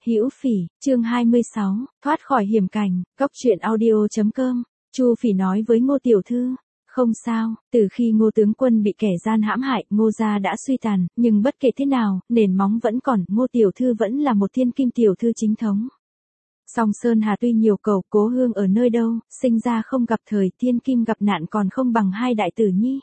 Hữu Phỉ, chương 26, thoát khỏi hiểm cảnh, Cóc truyện audio.com. Chu Phỉ nói với Ngô tiểu thư, không sao, từ khi Ngô tướng quân bị kẻ gian hãm hại, Ngô gia đã suy tàn, nhưng bất kể thế nào, nền móng vẫn còn, Ngô tiểu thư vẫn là một thiên kim tiểu thư chính thống. Song Sơn Hà tuy nhiều cầu, cố hương ở nơi đâu, sinh ra không gặp thời, thiên kim gặp nạn còn không bằng hai đại tử nhi.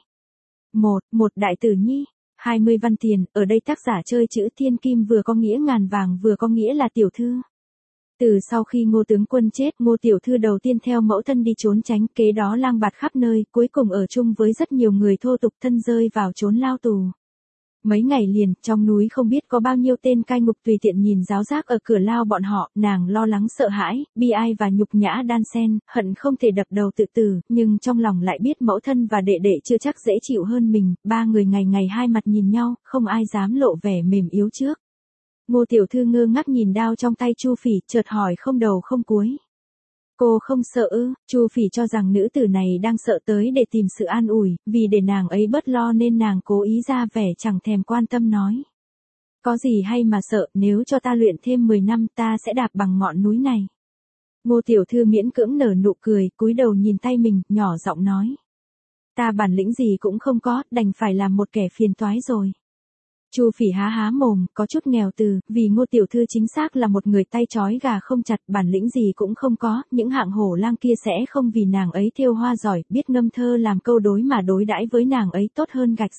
Một đại tử nhi, 20 văn tiền, ở đây tác giả chơi chữ thiên kim vừa có nghĩa ngàn vàng vừa có nghĩa là tiểu thư. Từ sau khi Ngô tướng quân chết, Ngô tiểu thư đầu tiên theo mẫu thân đi trốn tránh, kế đó lang bạt khắp nơi, cuối cùng ở chung với rất nhiều người thô tục, thân rơi vào chốn lao tù. Mấy ngày liền, trong núi không biết có bao nhiêu tên cai ngục tùy tiện nhìn giáo giác ở cửa lao bọn họ, nàng lo lắng sợ hãi, bi ai và nhục nhã đan xen, hận không thể đập đầu tự tử, nhưng trong lòng lại biết mẫu thân và đệ đệ chưa chắc dễ chịu hơn mình, ba người ngày ngày hai mặt nhìn nhau, không ai dám lộ vẻ mềm yếu trước. Ngô tiểu thư ngơ ngác nhìn đao trong tay Chu Phỉ, chợt hỏi không đầu không cuối. Cô không sợ ư? Chu Phỉ cho rằng nữ tử này đang sợ tới để tìm sự an ủi, vì để nàng ấy bớt lo nên nàng cố ý ra vẻ chẳng thèm quan tâm nói. Có gì hay mà sợ, nếu cho ta luyện thêm 10 năm ta sẽ đạp bằng ngọn núi này. Ngô tiểu thư miễn cưỡng nở nụ cười, cúi đầu nhìn tay mình, nhỏ giọng nói. Ta bản lĩnh gì cũng không có, đành phải làm một kẻ phiền toái rồi. Chu Phỉ há há mồm, có chút nghèo từ, vì Ngô tiểu thư chính xác là một người tay trói gà không chặt, bản lĩnh gì cũng không có, những hạng hổ lang kia sẽ không vì nàng ấy thêu hoa giỏi, biết ngâm thơ làm câu đối mà đối đãi với nàng ấy tốt hơn gạch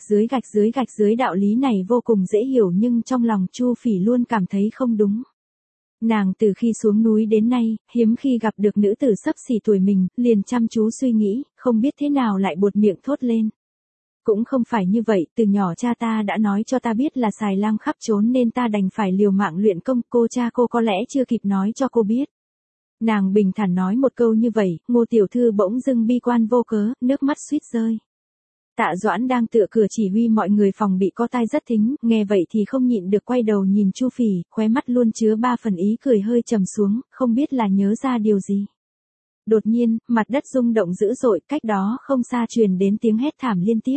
dưới đạo lý này vô cùng dễ hiểu nhưng trong lòng Chu Phỉ luôn cảm thấy không đúng. Nàng từ khi xuống núi đến nay, hiếm khi gặp được nữ tử xấp xỉ tuổi mình, liền chăm chú suy nghĩ, không biết thế nào lại buột miệng thốt lên. Cũng không phải như vậy, từ nhỏ cha ta đã nói cho ta biết là xài lang khắp trốn nên ta đành phải liều mạng luyện công, cha cô có lẽ chưa kịp nói cho cô biết. Nàng bình thản nói một câu như vậy, Ngô tiểu thư bỗng dưng bi quan vô cớ, nước mắt suýt rơi. Tạ Doãn đang tựa cửa chỉ huy mọi người phòng bị co tai rất thính, nghe vậy thì không nhịn được quay đầu nhìn Chu Phỉ, khóe mắt luôn chứa ba phần ý cười hơi trầm xuống, không biết là nhớ ra điều gì. Đột nhiên, mặt đất rung động dữ dội, cách đó không xa truyền đến tiếng hét thảm liên tiếp.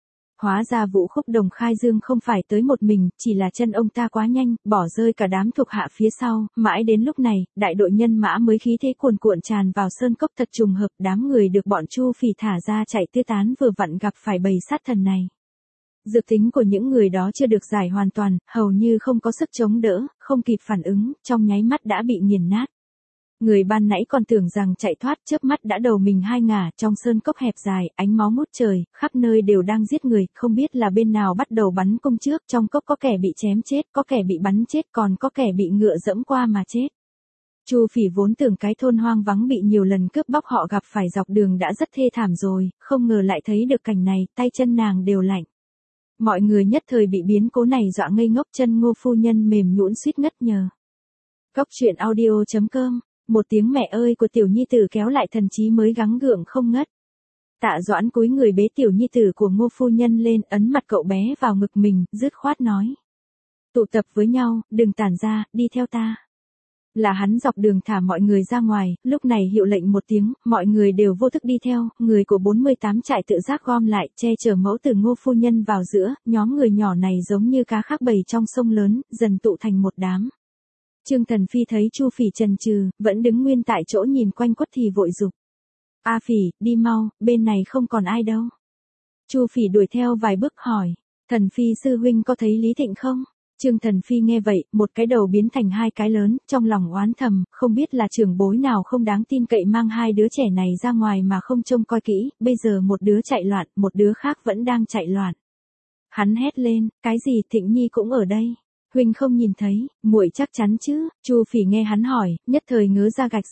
Hóa ra Vũ Khúc Đồng khai dương không phải tới một mình, chỉ là chân ông ta quá nhanh, bỏ rơi cả đám thuộc hạ phía sau, mãi đến lúc này, đại đội nhân mã mới khí thế cuồn cuộn tràn vào sơn cốc thật trùng hợp, đám người được bọn Chu Phỉ thả ra chạy tứ tán vừa vặn gặp phải bầy sát thần này. Dược tính của những người đó chưa được giải hoàn toàn, hầu như không có sức chống đỡ, không kịp phản ứng, trong nháy mắt đã bị nghiền nát. Người ban nãy còn tưởng rằng chạy thoát, chớp mắt đã đầu mình hai ngả, trong sơn cốc hẹp dài, ánh máu ngút trời, khắp nơi đều đang giết người, không biết là bên nào bắt đầu bắn cung trước, trong cốc có kẻ bị chém chết, có kẻ bị bắn chết, còn có kẻ bị ngựa dẫm qua mà chết. Chu Phỉ vốn tưởng cái thôn hoang vắng bị nhiều lần cướp bóc họ gặp phải dọc đường đã rất thê thảm rồi, không ngờ lại thấy được cảnh này, tay chân nàng đều lạnh. Mọi người nhất thời bị biến cố này dọa ngây ngốc, chân Ngô phu nhân mềm nhũn suýt ngất nhờ. Cóc truyện audio.com. Một tiếng mẹ ơi của tiểu nhi tử kéo lại thần trí mới gắng gượng không ngất. Tạ Doãn cúi người bế tiểu nhi tử của Ngô phu nhân lên, ấn mặt cậu bé vào ngực mình, dứt khoát nói. Tụ tập với nhau, đừng tản ra, đi theo ta. Là hắn dọc đường thả mọi người ra ngoài, lúc này hiệu lệnh một tiếng, mọi người đều vô thức đi theo, người của 48 trại tự giác gom lại, che chở mẫu tử Ngô phu nhân vào giữa, nhóm người nhỏ này giống như cá khác bầy trong sông lớn, dần tụ thành một đám. Trương Thần Phi thấy Chu Phỉ chần chừ, vẫn đứng nguyên tại chỗ nhìn quanh quất thì vội giục. A Phỉ, đi mau, bên này không còn ai đâu. Chu Phỉ đuổi theo vài bước hỏi, Thần Phi sư huynh có thấy Lý Thịnh không? Trương Thần Phi nghe vậy, một cái đầu biến thành hai cái lớn, trong lòng oán thầm, không biết là trưởng bối nào không đáng tin cậy mang hai đứa trẻ này ra ngoài mà không trông coi kỹ, bây giờ một đứa chạy loạn, một đứa khác vẫn đang chạy loạn. Hắn hét lên, cái gì Thịnh Nhi cũng ở đây. Huynh không nhìn thấy, muội chắc chắn chứ? Chu Phỉ nghe hắn hỏi, nhất thời ngớ ra gạch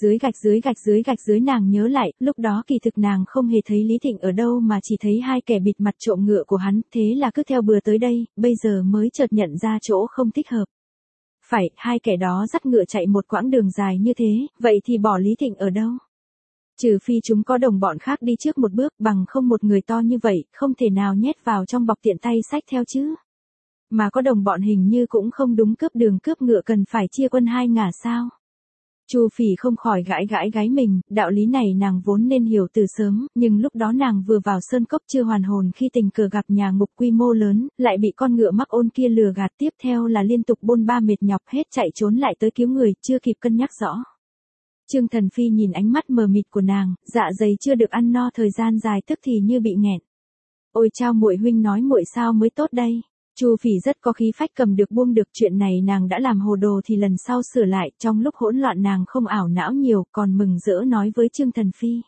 dưới nàng nhớ lại, lúc đó kỳ thực nàng không hề thấy Lý Thịnh ở đâu mà chỉ thấy hai kẻ bịt mặt trộm ngựa của hắn, thế là cứ theo bừa tới đây, bây giờ mới chợt nhận ra chỗ không thích hợp. Phải, hai kẻ đó dắt ngựa chạy một quãng đường dài như thế, vậy thì bỏ Lý Thịnh ở đâu? Trừ phi chúng có đồng bọn khác đi trước một bước, bằng không một người to như vậy, không thể nào nhét vào trong bọc tiện tay xách theo chứ. Mà có đồng bọn hình như cũng không đúng, cướp đường cướp ngựa cần phải chia quân hai ngả sao. Chu Phỉ không khỏi gãi gãi gáy mình, đạo lý này nàng vốn nên hiểu từ sớm, nhưng lúc đó nàng vừa vào sơn cốc chưa hoàn hồn khi tình cờ gặp nhà ngục quy mô lớn, lại bị con ngựa mắc ôn kia lừa gạt, tiếp theo là liên tục bôn ba mệt nhọc hết chạy trốn lại tới cứu người, chưa kịp cân nhắc rõ. Trương Thần Phi nhìn ánh mắt mờ mịt của nàng, dạ dày chưa được ăn no thời gian dài tức thì như bị nghẹn. Ôi chao muội huynh nói muội sao mới tốt đây. Chu Phỉ rất có khí phách cầm được buông được, chuyện này nàng đã làm hồ đồ thì lần sau sửa lại, trong lúc hỗn loạn nàng không ảo não nhiều, còn mừng rỡ nói với Trương Thần Phi.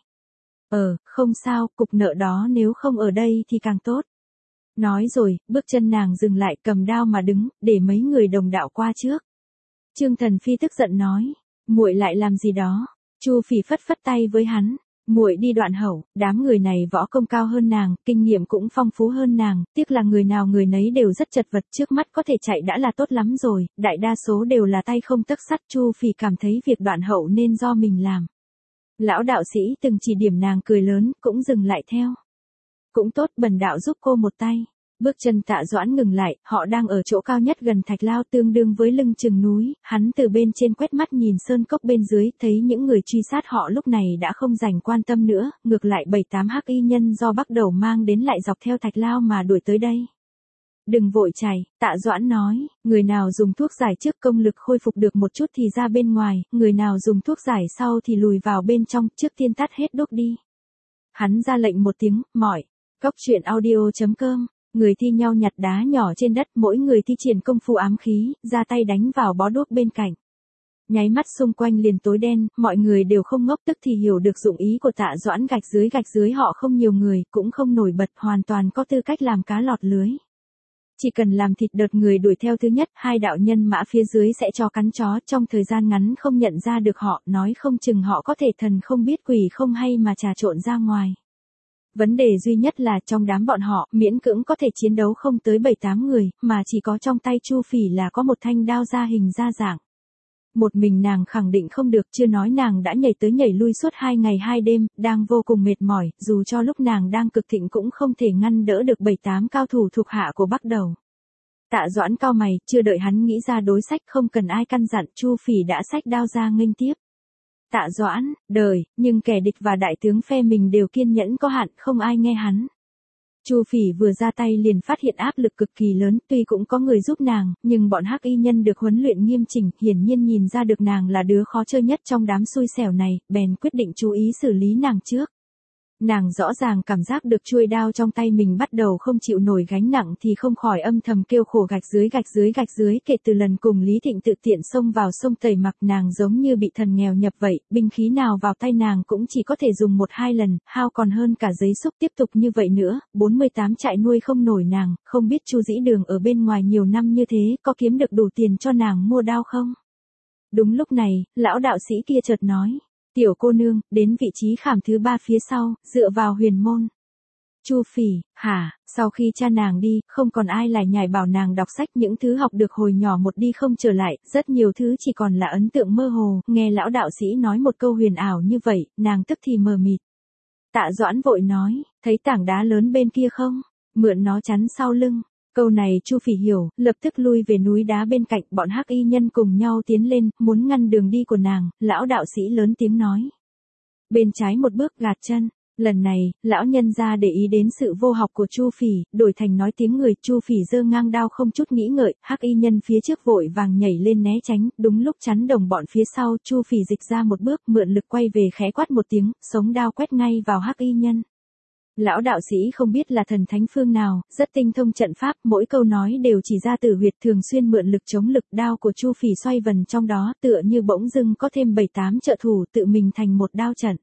Không sao, cục nợ đó nếu không ở đây thì càng tốt. Nói rồi, bước chân nàng dừng lại cầm đao mà đứng, để mấy người đồng đạo qua trước. Trương Thần Phi tức giận nói, muội lại làm gì đó. Chu Phỉ phất phất tay với hắn. Muội đi đoạn hậu, đám người này võ công cao hơn nàng, kinh nghiệm cũng phong phú hơn nàng, tiếc là người nào người nấy đều rất chật vật, trước mắt có thể chạy đã là tốt lắm rồi, đại đa số đều là tay không tấc sắt. Chu Phỉ cảm thấy việc đoạn hậu nên do mình làm. Lão đạo sĩ từng chỉ điểm nàng cười lớn, cũng dừng lại theo. Cũng tốt, bần đạo giúp cô một tay. Bước chân Tạ Doãn ngừng lại, họ đang ở chỗ cao nhất gần thạch lao tương đương với lưng chừng núi, hắn từ bên trên quét mắt nhìn sơn cốc bên dưới, thấy những người truy sát họ lúc này đã không dành quan tâm nữa, ngược lại 7-8 hắc y nhân do Bắc Đầu mang đến lại dọc theo thạch lao mà đuổi tới đây. Đừng vội chạy, Tạ Doãn nói, người nào dùng thuốc giải trước công lực khôi phục được một chút thì ra bên ngoài, người nào dùng thuốc giải sau thì lùi vào bên trong, trước tiên tắt hết đốt đi. Hắn ra lệnh một tiếng, mỏi. Cốc truyện audio.com. Người thi nhau nhặt đá nhỏ trên đất, mỗi người thi triển công phu ám khí, ra tay đánh vào bó đuốc bên cạnh. Nháy mắt xung quanh liền tối đen, mọi người đều không ngốc, tức thì hiểu được dụng ý của Tạ Doãn. Gạch dưới họ không nhiều người, cũng không nổi bật, hoàn toàn có tư cách làm cá lọt lưới. Chỉ cần làm thịt đợt người đuổi theo thứ nhất, hai đạo nhân mã phía dưới sẽ cho cắn chó, trong thời gian ngắn không nhận ra được họ, nói không chừng họ có thể thần không biết quỷ không hay mà trà trộn ra ngoài. Vấn đề duy nhất là trong đám bọn họ, miễn cưỡng có thể chiến đấu không tới 7-8 người, mà chỉ có trong tay Chu Phỉ là có một thanh đao ra hình ra dạng. Một mình nàng khẳng định không được, chưa nói nàng đã nhảy tới nhảy lui suốt 2 ngày 2 đêm, đang vô cùng mệt mỏi, dù cho lúc nàng đang cực thịnh cũng không thể ngăn đỡ được 7-8 cao thủ thuộc hạ của Bắc Đầu. Tạ Doãn cau mày, chưa đợi hắn nghĩ ra đối sách, không cần ai căn dặn, Chu Phỉ đã xách đao ra nghênh tiếp. Tạ Doãn, đời, nhưng kẻ địch và đại tướng phe mình đều kiên nhẫn có hạn, không ai nghe hắn. Chu Phỉ vừa ra tay liền phát hiện áp lực cực kỳ lớn, tuy cũng có người giúp nàng, nhưng bọn hắc y nhân được huấn luyện nghiêm chỉnh, hiển nhiên nhìn ra được nàng là đứa khó chơi nhất trong đám xui xẻo này, bèn quyết định chú ý xử lý nàng trước. Nàng rõ ràng cảm giác được chuôi đao trong tay mình bắt đầu không chịu nổi gánh nặng thì không khỏi âm thầm kêu khổ. Gạch dưới, kể từ lần cùng Lý Thịnh tự tiện xông vào sông Tẩy Mặc, nàng giống như bị thần nghèo nhập vậy, binh khí nào vào tay nàng cũng chỉ có thể dùng 1-2 lần, hao còn hơn cả giấy xúc. Tiếp tục như vậy nữa, 48 trại nuôi không nổi nàng, không biết Chu Dĩ Đường ở bên ngoài nhiều năm như thế, có kiếm được đủ tiền cho nàng mua đao không? Đúng lúc này, lão đạo sĩ kia chợt nói. Tiểu cô nương, đến vị trí khảm thứ 3 phía sau, dựa vào huyền môn. Chu Phỉ, hả, sau khi cha nàng đi, không còn ai lại nhảy bảo nàng đọc sách, những thứ học được hồi nhỏ một đi không trở lại, rất nhiều thứ chỉ còn là ấn tượng mơ hồ, nghe lão đạo sĩ nói một câu huyền ảo như vậy, nàng tức thì mờ mịt. Tạ Doãn vội nói, thấy tảng đá lớn bên kia không? Mượn nó chắn sau lưng. Câu này Chu Phỉ hiểu, lập tức lui về núi đá bên cạnh, bọn hắc y nhân cùng nhau tiến lên, muốn ngăn đường đi của nàng, lão đạo sĩ lớn tiếng nói. Bên trái một bước, gạt chân. Lần này, lão nhân ra để ý đến sự vô học của Chu Phỉ, đổi thành nói tiếng người. Chu Phỉ giơ ngang đao không chút nghĩ ngợi, hắc y nhân phía trước vội vàng nhảy lên né tránh, đúng lúc chắn đồng bọn phía sau, Chu Phỉ dịch ra một bước, mượn lực quay về khẽ quát một tiếng, sống đao quét ngay vào hắc y nhân. Lão đạo sĩ không biết là thần thánh phương nào, rất tinh thông trận pháp, mỗi câu nói đều chỉ ra tử huyệt, thường xuyên mượn lực chống lực. Đao của Chu Phỉ xoay vần trong đó, tựa như bỗng dưng có thêm 7-8 trợ thủ tự mình thành một đao trận.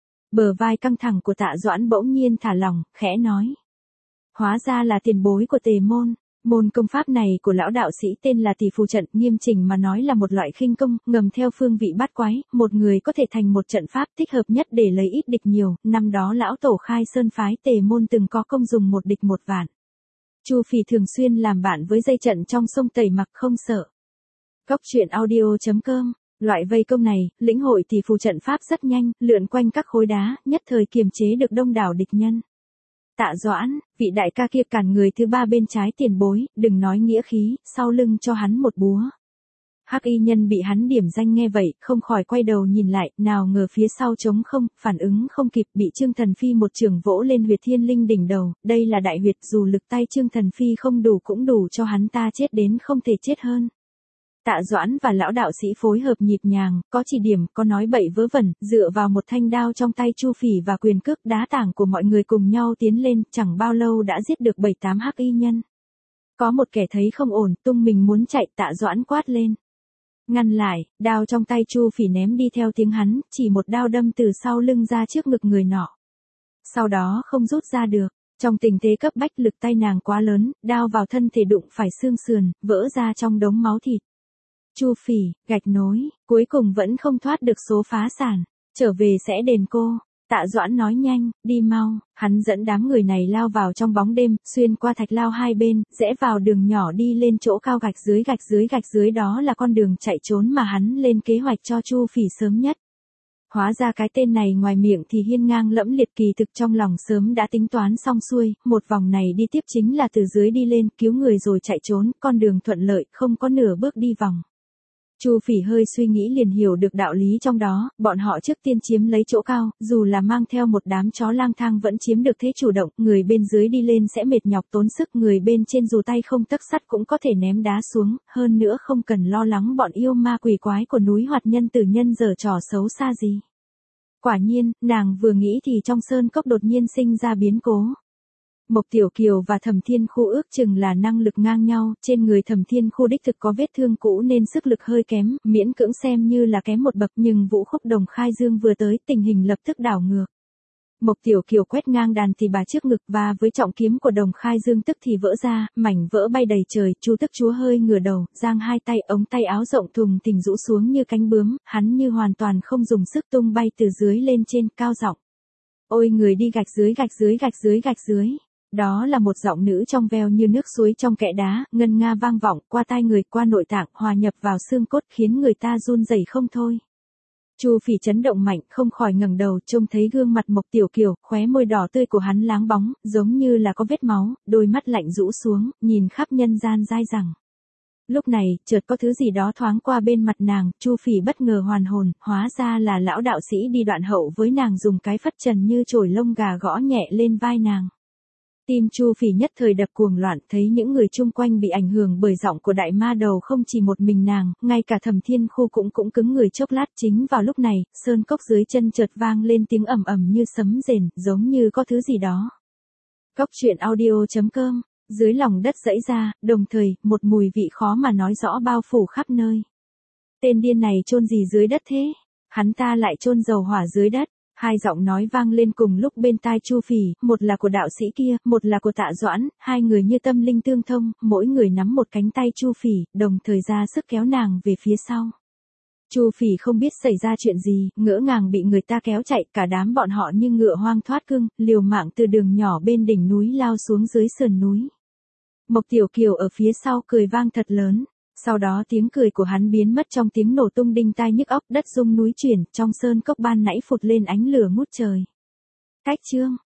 Bờ vai căng thẳng của Tạ Doãn bỗng nhiên thả lỏng, khẽ nói. Hóa ra là tiền bối của Tề môn. Môn công pháp này của lão đạo sĩ tên là Tỷ Phù trận, nghiêm chỉnh mà nói là một loại khinh công, ngầm theo phương vị bát quái, một người có thể thành một trận pháp thích hợp nhất để lấy ít địch nhiều. Năm đó lão tổ khai sơn phái Tề môn từng có công dùng một địch 1 vạn. Chu Phỉ thường xuyên làm bạn với dây trận trong sông Tẩy Mặc không sợ. Cốc truyện audio.com. Loại vây công này, lĩnh hội Tỷ Phù trận pháp rất nhanh, lượn quanh các khối đá, nhất thời kiềm chế được đông đảo địch nhân. Tạ Doãn, vị đại ca kia cản người thứ 3 bên trái tiền bối, đừng nói nghĩa khí, sau lưng cho hắn một búa. Hắc y nhân bị hắn điểm danh nghe vậy, không khỏi quay đầu nhìn lại, nào ngờ phía sau trống không, phản ứng không kịp, bị Trương Thần Phi một trường vỗ lên huyệt thiên linh đỉnh đầu, đây là đại huyệt, dù lực tay Trương Thần Phi không đủ cũng đủ cho hắn ta chết đến không thể chết hơn. Tạ Doãn và lão đạo sĩ phối hợp nhịp nhàng, có chỉ điểm, có nói bậy vớ vẩn, dựa vào một thanh đao trong tay Chu Phỉ và quyền cước đá tảng của mọi người cùng nhau tiến lên, chẳng bao lâu đã giết được 7-8 hắc y nhân. Có một kẻ thấy không ổn, tung mình muốn chạy, Tạ Doãn quát lên. Ngăn lại, đao trong tay Chu Phỉ ném đi theo tiếng hắn, chỉ một đao đâm từ sau lưng ra trước ngực người nọ. Sau đó không rút ra được, trong tình thế cấp bách lực tay nàng quá lớn, đao vào thân thể đụng phải xương sườn, vỡ ra trong đống máu thịt. Chu Phỉ, gạch nối, cuối cùng vẫn không thoát được số phá sản, trở về sẽ đền cô. Tạ Doãn nói nhanh, đi mau, hắn dẫn đám người này lao vào trong bóng đêm, xuyên qua thạch lao hai bên, rẽ vào đường nhỏ đi lên chỗ cao gạch dưới đó là con đường chạy trốn mà hắn lên kế hoạch cho Chu Phỉ sớm nhất. Hóa ra cái tên này ngoài miệng thì hiên ngang lẫm liệt, kỳ thực trong lòng sớm đã tính toán xong xuôi, một vòng này đi tiếp chính là từ dưới đi lên, cứu người rồi chạy trốn, con đường thuận lợi, không có nửa bước đi vòng. Chu Phỉ hơi suy nghĩ liền hiểu được đạo lý trong đó, bọn họ trước tiên chiếm lấy chỗ cao, dù là mang theo một đám chó lang thang vẫn chiếm được thế chủ động, người bên dưới đi lên sẽ mệt nhọc tốn sức, người bên trên dù tay không tấc sắt cũng có thể ném đá xuống, hơn nữa không cần lo lắng bọn yêu ma quỷ quái của núi Hoạt Nhân Tử Nhân giở trò xấu xa gì. Quả nhiên, nàng vừa nghĩ thì trong sơn cốc đột nhiên sinh ra biến cố. Mộc Tiểu Kiều và Thẩm Thiên Khu ước chừng là năng lực ngang nhau, trên người Thẩm Thiên Khu đích thực có vết thương cũ nên sức lực hơi kém, miễn cưỡng xem như là kém một bậc, nhưng Vũ Khúc Đồng Khai Dương vừa tới, tình hình lập tức đảo ngược. Mộc Tiểu Kiều quét ngang đàn thì bà trước ngực và với trọng kiếm của Đồng Khai Dương tức thì vỡ ra, mảnh vỡ bay đầy trời, Chu Tức Chúa hơi ngửa đầu, giang hai tay, ống tay áo rộng thùng thình rũ xuống như cánh bướm, hắn như hoàn toàn không dùng sức tung bay từ dưới lên trên, cao giọng. Ôi người đi gạch dưới. Đó là một giọng nữ trong veo như nước suối trong kẽ đá, ngân nga vang vọng, qua tai người, qua nội tạng, hòa nhập vào xương cốt khiến người ta run rẩy không thôi. Chu Phỉ chấn động mạnh, không khỏi ngẩng đầu, trông thấy gương mặt Mộc Tiểu Kiều, khóe môi đỏ tươi của hắn láng bóng, giống như là có vết máu, đôi mắt lạnh rũ xuống, nhìn khắp nhân gian dai dẳng. Lúc này, chợt có thứ gì đó thoáng qua bên mặt nàng, Chu Phỉ bất ngờ hoàn hồn, hóa ra là lão đạo sĩ đi đoạn hậu với nàng dùng cái phất trần như chổi lông gà gõ nhẹ lên vai nàng. Tim Chu Phỉ nhất thời đập cuồng loạn, thấy những người chung quanh bị ảnh hưởng bởi giọng của đại ma đầu, không chỉ một mình nàng, ngay cả Thẩm Thiên Khu cũng cứng người chốc lát. Chính vào lúc này, sơn cốc dưới chân chợt vang lên tiếng ầm ầm như sấm rền, giống như có thứ gì đó. Cốc truyện audio.com, dưới lòng đất giãy ra, đồng thời, một mùi vị khó mà nói rõ bao phủ khắp nơi. Tên điên này chôn gì dưới đất thế? Hắn ta lại chôn dầu hỏa dưới đất. Hai giọng nói vang lên cùng lúc bên tai Chu Phỉ, một là của đạo sĩ kia, một là của Tạ Doãn, hai người như tâm linh tương thông, mỗi người nắm một cánh tay Chu Phỉ, đồng thời ra sức kéo nàng về phía sau. Chu Phỉ không biết xảy ra chuyện gì, ngỡ ngàng bị người ta kéo chạy, cả đám bọn họ như ngựa hoang thoát cương, liều mạng từ đường nhỏ bên đỉnh núi lao xuống dưới sườn núi. Mộc Tiểu Kiều ở phía sau cười vang thật lớn. Sau đó tiếng cười của hắn biến mất trong tiếng nổ tung đinh tai nhức óc, đất rung núi chuyển, trong sơn cốc ban nãy phụt lên ánh lửa ngút trời. Cách chương